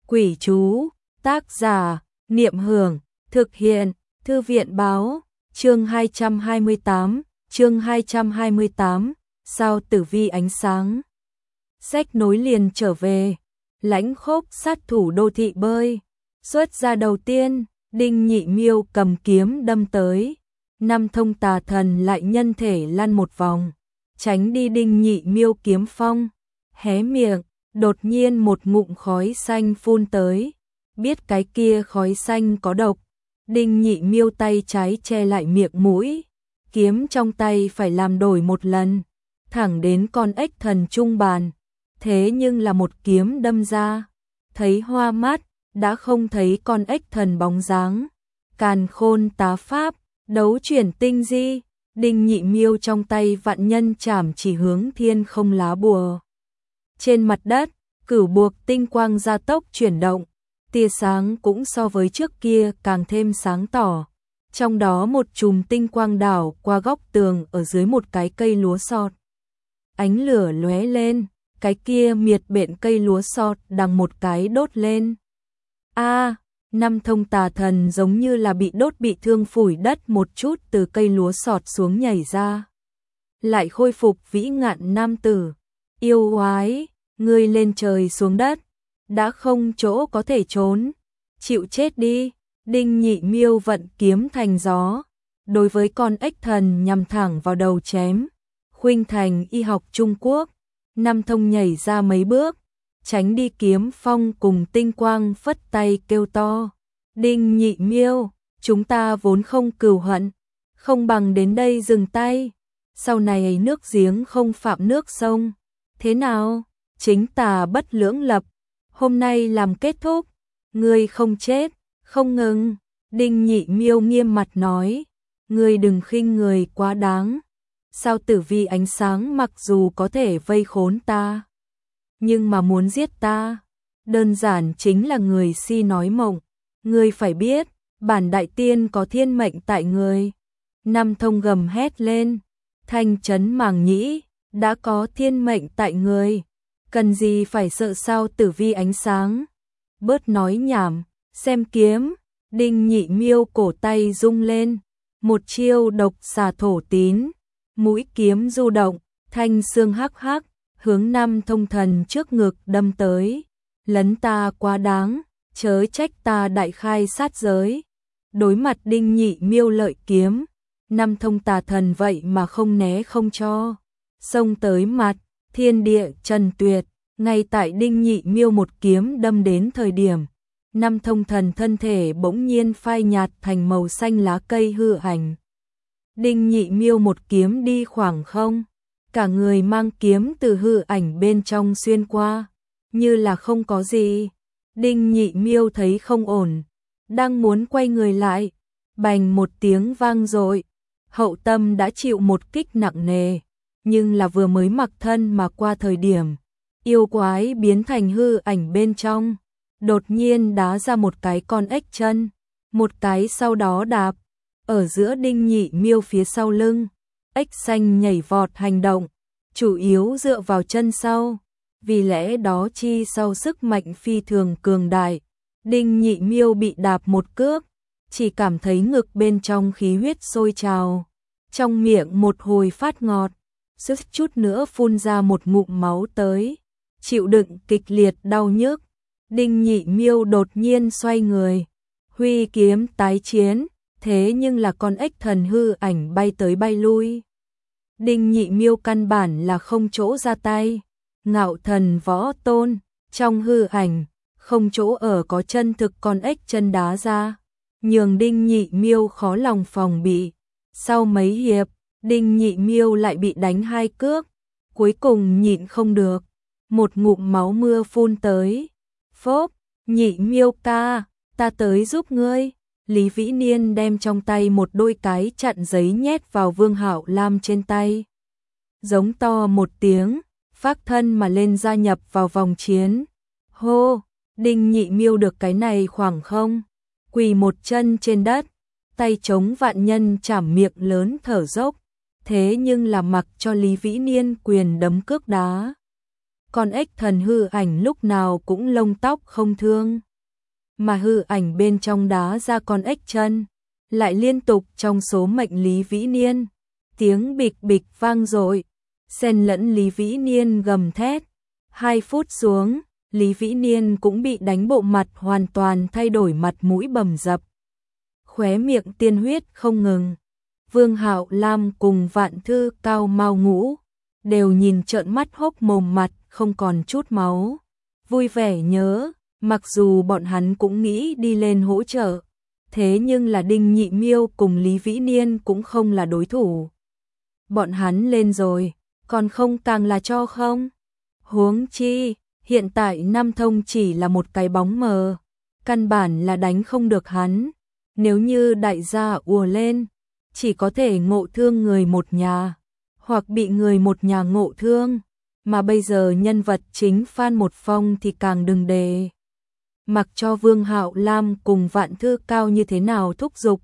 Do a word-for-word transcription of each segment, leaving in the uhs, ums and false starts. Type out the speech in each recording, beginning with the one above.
Quỷ chú, tác giả, Niệm Hưởng, thực hiện, Thư viện báo, chương hai trăm hai mươi tám, chương hai trăm hai mươi tám, sao tử vi ánh sáng. Sách nối liền trở về, Lãnh Khốc sát thủ đô thị bơi. Xuất ra đầu tiên, Đinh Nhị Miêu cầm kiếm đâm tới. Năm thông tà thần lại nhân thể lăn một vòng, tránh đi Đinh Nhị Miêu kiếm phong. Hé miệng, đột nhiên một ngụm khói xanh phun tới. Biết cái kia khói xanh có độc, Đinh Nhị Miêu tay trái che lại miệng mũi, kiếm trong tay phải làm đổi một lần, thẳng đến con ếch thần trung bàn. Thế nhưng là một kiếm đâm ra, thấy hoa mắt, đã không thấy con ếch thần bóng dáng. Càn khôn tá pháp, đấu chuyển tinh di, Đinh Nhị Miêu trong tay vạn nhân chảm chỉ hướng thiên không lá bùa. Trên mặt đất, cửu buộc tinh quang gia tốc chuyển động, tia sáng cũng so với trước kia càng thêm sáng tỏ. Trong đó một chùm tinh quang đảo qua góc tường ở dưới một cái cây lúa sọt. Ánh lửa lóe lên, cái kia miệt bện cây lúa sọt đằng một cái đốt lên. A, năm thông tà thần giống như là bị đốt bị thương phủi đất một chút từ cây lúa sọt xuống nhảy ra. Lại khôi phục vĩ ngạn nam tử. Yêu oái, ngươi lên trời xuống đất, đã không chỗ có thể trốn, chịu chết đi. Đinh Nhị Miêu vận kiếm thành gió, đối với con ếch thần nhằm thẳng vào đầu chém. Khuynh thành y học Trung Quốc, năm thông nhảy ra mấy bước, tránh đi kiếm phong cùng tinh quang, phất tay kêu to. Đinh Nhị Miêu, chúng ta vốn không cừu hận, không bằng đến đây dừng tay. Sau này nước giếng không phạm nước sông. Thế nào? Chính tà bất lưỡng lập, hôm nay làm kết thúc. Ngươi không chết, không ngừng. Đinh Nhị Miêu nghiêm mặt nói, ngươi đừng khinh người quá đáng. Sao tử vi ánh sáng mặc dù có thể vây khốn ta, nhưng mà muốn giết ta, đơn giản chính là người si nói mộng. Ngươi phải biết, bản đại tiên có thiên mệnh tại người. Năm thông gầm hét lên, thanh chấn màng nhĩ, đã có thiên mệnh tại người, cần gì phải sợ sao tử vi ánh sáng. Bớt nói nhảm, xem kiếm. Đinh Nhị Miêu cổ tay rung lên, một chiêu độc xà thổ tín, mũi kiếm du động, thanh xương hắc hắc, hướng năm thông thần trước ngực đâm tới. Lấn ta quá đáng, chớ trách ta đại khai sát giới. Đối mặt Đinh Nhị Miêu lợi kiếm, năm thông tà thần vậy mà không né không cho, xông tới mặt, thiên địa trần tuyệt. Ngay tại Đinh Nhị Miêu một kiếm đâm đến thời điểm, năm thông thần thân thể bỗng nhiên phai nhạt thành màu xanh lá cây hư ảnh. Đinh Nhị Miêu một kiếm đi khoảng không, cả người mang kiếm từ hư ảnh bên trong xuyên qua, như là không có gì. Đinh Nhị Miêu thấy không ổn, đang muốn quay người lại, bành một tiếng vang dội, hậu tâm đã chịu một kích nặng nề, nhưng là vừa mới mặc thân mà qua thời điểm, yêu quái biến thành hư ảnh bên trong, đột nhiên đá ra một cái con ếch chân, một cái sau đó đạp ở giữa Đinh Nhị Miêu phía sau lưng. Ếch xanh nhảy vọt hành động, chủ yếu dựa vào chân sau, vì lẽ đó chi sau sức mạnh phi thường cường đại. Đinh Nhị Miêu bị đạp một cước, chỉ cảm thấy ngực bên trong khí huyết sôi trào, trong miệng một hồi phát ngọt, suýt chút nữa phun ra một ngụm máu tới, chịu đựng kịch liệt đau nhức. Đinh Nhị Miêu đột nhiên xoay người, huy kiếm tái chiến, thế nhưng là con ếch thần hư ảnh bay tới bay lui. Đinh Nhị Miêu căn bản là không chỗ ra tay. Ngạo thần võ tôn, trong hư ảnh, không chỗ ở có chân thực con ếch chân đá ra, nhường Đinh Nhị Miêu khó lòng phòng bị. Sau mấy hiệp, Đinh Nhị Miêu lại bị đánh hai cước, cuối cùng nhịn không được, một ngụm máu mưa phun tới. Phốp, Nhị Miêu ca, ta tới giúp ngươi. Lý Vĩ Niên đem trong tay một đôi cái chặn giấy nhét vào Vương Hạo Lam trên tay, giống to một tiếng, phác thân mà lên gia nhập vào vòng chiến. Hô, Đinh Nhị Miêu được cái này khoảng không, quỳ một chân trên đất, tay chống vạn nhân chảm, miệng lớn thở dốc, thế nhưng là mặc cho Lý Vĩ Niên quyền đấm cước đá. con ếch thần hư ảnh lúc nào cũng lông tóc không thương. Mà hư ảnh bên trong đá ra con ếch chân, lại liên tục trong số mệnh Lý Vĩ Niên. Tiếng bịch bịch vang dội, xen lẫn Lý Vĩ Niên gầm thét. Hai phút xuống, Lý Vĩ Niên cũng bị đánh bộ mặt hoàn toàn thay đổi, mặt mũi bầm dập, khóe miệng tiên huyết không ngừng. Vương Hạo Lam cùng Vạn Thư Cao Mao Ngũ đều nhìn trợn mắt hốc mồm, mặt không còn chút máu. Vui vẻ nhớ, mặc dù bọn hắn cũng nghĩ đi lên hỗ trợ, thế nhưng là Đinh Nhị Miêu cùng Lý Vĩ Niên cũng không là đối thủ. Bọn hắn lên rồi, còn không càng là cho không? Huống chi, hiện tại Nam Thông chỉ là một cái bóng mờ, căn bản là đánh không được hắn. Nếu như đại gia ùa lên, chỉ có thể ngộ thương người một nhà, hoặc bị người một nhà ngộ thương, mà bây giờ nhân vật chính Phan Một Phong thì càng đừng đề. Mặc cho Vương Hạo Lam cùng Vạn Thư Cao như thế nào thúc giục,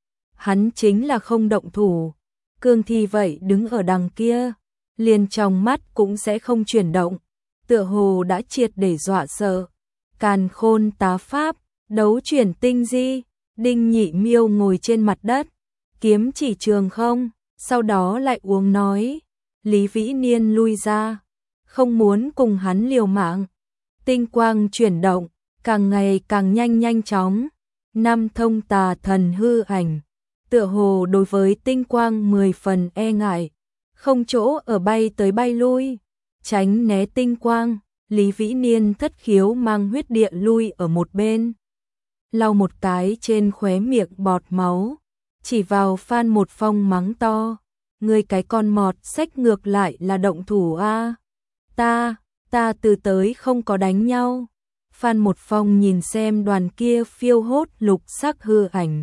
hắn chính là không động thủ. Cương Thi vậy đứng ở đằng kia, liền trong mắt cũng sẽ không chuyển động, tựa hồ đã triệt để dọa sợ. Càn Khôn Tá Pháp, đấu chuyển tinh di. Đinh Nhị Miêu ngồi trên mặt đất, kiếm chỉ trường không, sau đó lại uống nói. Lý Vĩ Niên lui ra, không muốn cùng hắn liều mạng. Tinh quang chuyển động, càng ngày càng nhanh nhanh chóng. Nam Thông tà thần hư ảnh, tựa hồ đối với tinh quang mười phần e ngại, không chỗ ở bay tới bay lui, tránh né tinh quang. Lý Vĩ Niên thất khiếu mang huyết địa lui ở một bên, lau một cái trên khóe miệng bọt máu, chỉ vào Phan Một Phong mắng to. Ngươi cái con mọt xách ngược lại là động thủ a? Ta, ta từ tới không có đánh nhau. Phan Một Phong nhìn xem đoàn kia phiêu hốt lục sắc hư ảnh,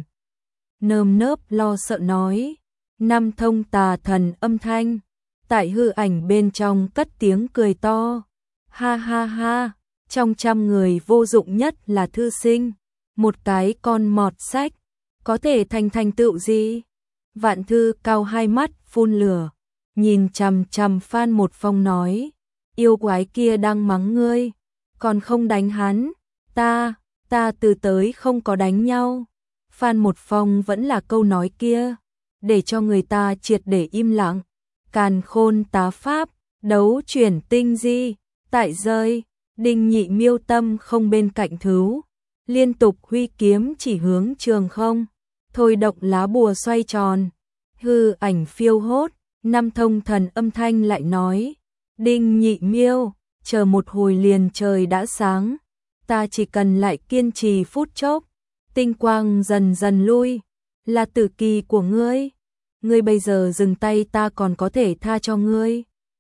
nơm nớp lo sợ nói. Nam Thông tà thần âm thanh, tại hư ảnh bên trong cất tiếng cười to. Ha ha ha, trong trăm người vô dụng nhất là thư sinh, một cái con mọt sách, có thể thành thành tựu gì? Vạn Thư Cao hai mắt phun lửa, nhìn chằm chằm Phan Một Phong nói. Yêu quái kia đang mắng ngươi, còn không đánh hắn. Ta, ta từ tới không có đánh nhau. Phan Một Phong vẫn là câu nói kia, để cho người ta triệt để im lặng. Càn Khôn Tá Pháp, đấu chuyển tinh di. Tại rơi, Đinh Nhị Miêu tâm không bên cạnh thứ, liên tục huy kiếm chỉ hướng trường không, thôi động lá bùa xoay tròn, hư ảnh phiêu hốt. Nam Thông thần âm thanh lại nói. Đinh Nhị Miêu, chờ một hồi liền trời đã sáng, ta chỉ cần lại kiên trì phút chốc, tinh quang dần dần lui, là tử kỳ của ngươi. Ngươi bây giờ dừng tay ta còn có thể tha cho ngươi,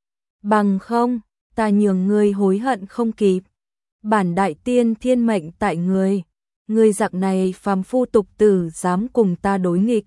bằng không ta nhường ngươi hối hận không kịp. Bản đại tiên thiên mệnh tại ngươi, ngươi giặc này phàm phu tục tử dám cùng ta đối nghịch,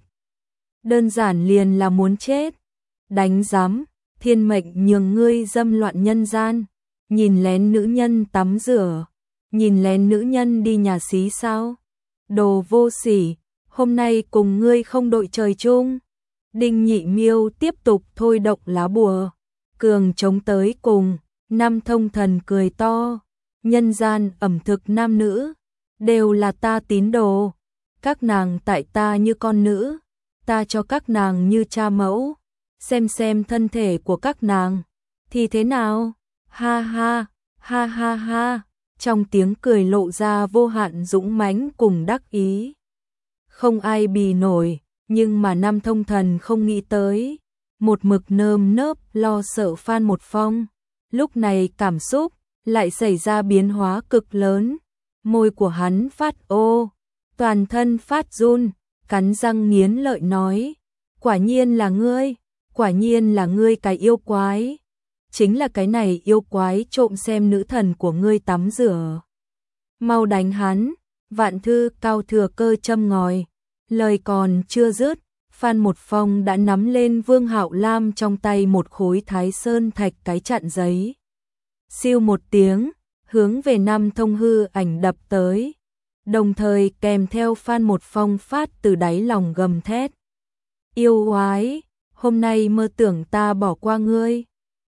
đơn giản liền là muốn chết. Đánh giám, thiên mệnh nhường ngươi dâm loạn nhân gian, nhìn lén nữ nhân tắm rửa, nhìn lén nữ nhân đi nhà xí sao? Đồ vô sỉ, hôm nay cùng ngươi không đội trời chung. Đinh Nhị Miêu tiếp tục thôi động lá bùa, cường chống tới cùng. Nam Thông thần cười to. Nhân gian ẩm thực nam nữ, đều là ta tín đồ. Các nàng tại ta như con nữ, ta cho các nàng như cha mẫu. Xem xem thân thể của các nàng thì thế nào? Ha ha, ha ha ha. Trong tiếng cười lộ ra vô hạn dũng mãnh cùng đắc ý, không ai bì nổi. Nhưng mà Nam Thông thần không nghĩ tới, một mực nơm nớp lo sợ Phan Một Phong, lúc này cảm xúc lại xảy ra biến hóa cực lớn. Môi của hắn phát ô, toàn thân phát run, cắn răng nghiến lợi nói. Quả nhiên là ngươi, quả nhiên là ngươi cái yêu quái. Chính là cái này yêu quái trộm xem nữ thần của ngươi tắm rửa. Mau đánh hắn. Vạn Thư Cao thừa cơ châm ngòi. Lời còn chưa dứt, Phan Một Phong đã nắm lên Vương Hạo Lam trong tay một khối Thái Sơn thạch cái chặn giấy. Siêu một tiếng, hướng về Nam Thông hư ảnh đập tới, đồng thời kèm theo Phan Một Phong phát từ đáy lòng gầm thét. Yêu quái, hôm nay mơ tưởng ta bỏ qua ngươi.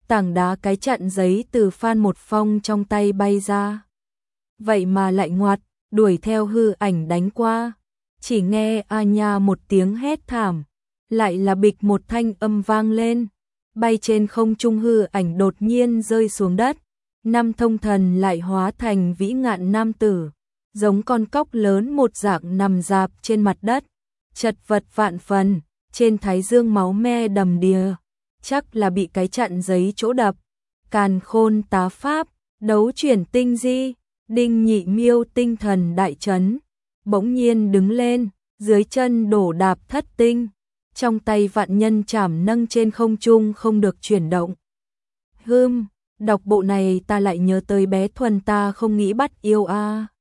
tảng đá cái chặn giấy từ Phan Một Phong trong tay bay ra. Vậy mà lại ngoặt, đuổi theo hư ảnh đánh qua. Chỉ nghe a nha một tiếng hét thảm, lại là bịch một thanh âm vang lên. Bay trên không trung hư ảnh đột nhiên rơi xuống đất. Năm thông thần lại hóa thành vĩ ngạn nam tử, giống con cóc lớn một dạng nằm dạp trên mặt đất, chật vật vạn phần, trên thái dương máu me đầm đìa, chắc là bị cái chặn giấy chỗ đập. Càn Khôn tá pháp, đấu chuyển tinh di, Đinh Nhị Miêu tinh thần đại chấn, bỗng nhiên đứng lên, dưới chân đổ đạp thất tinh, trong tay vạn nhân chảm nâng trên không trung không được chuyển động. Hừm, đọc bộ này ta lại nhớ tới bé Thuần ta không nghĩ bắt yêu a. À.